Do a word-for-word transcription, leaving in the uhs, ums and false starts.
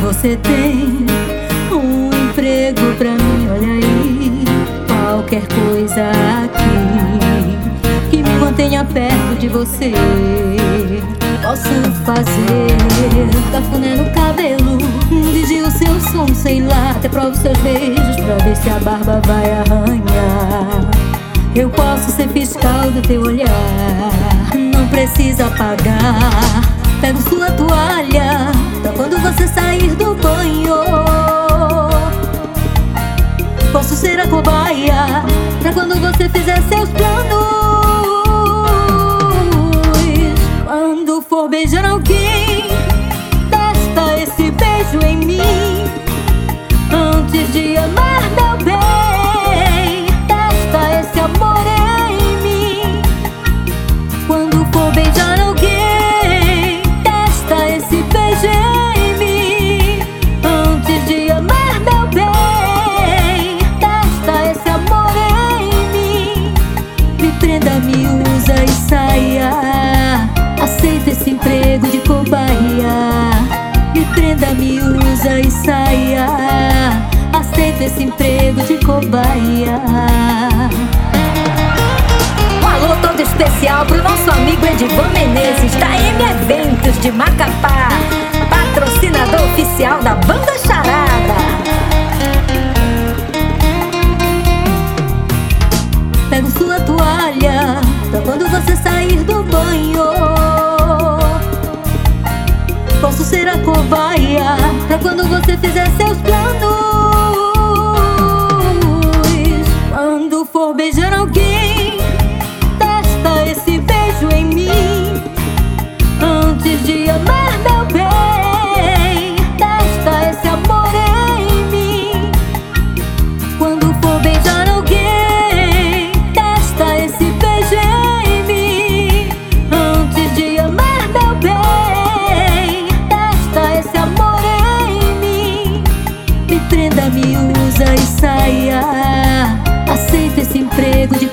você tem um emprego pra mim, olha aí. Qualquer coisa aqui que me mantenha perto de você. Posso fazer cafuné no cabelo, dirigir o seu som, sei lá, até provo seus beijos pra ver se a barba vai arranhar. Eu posso ser fiscal do teu olhar, não precisa pagar. Pego sua toalha pra quando você sair do banho. Posso ser a cobaia pra quando você fizer seus planos. Quando for beijar alguém, testa esse beijo em mim. Antes de amar, meu bem, testa esse amor em mim. Quando for beijar alguém, testa esse beijo em mim. Antes de amar, meu bem, testa esse amor em mim. Me prenda, me usa e saia. Aceita esse emprego de cobaia. Me prenda, me usa e saia. Aceita esse emprego de cobaia. Um alô todo especial pro nosso amigo Edivan Menezes, da M Eventos de Macapá, patrocinador oficial da Banda Charada. Pego sua toalha pra quando você sair do banho. Posso ser a cobaia pra quando você fizer seus planos. Quando for beijar alguém, testa esse beijo em mim. Antes de amar, meu bem, testa esse amor em mim. Quando for beijar alguém, testa esse beijo em mim. Antes de amar, meu bem, testa esse amor em mim. Me prenda, me usa e saia. Aceita esse emprego de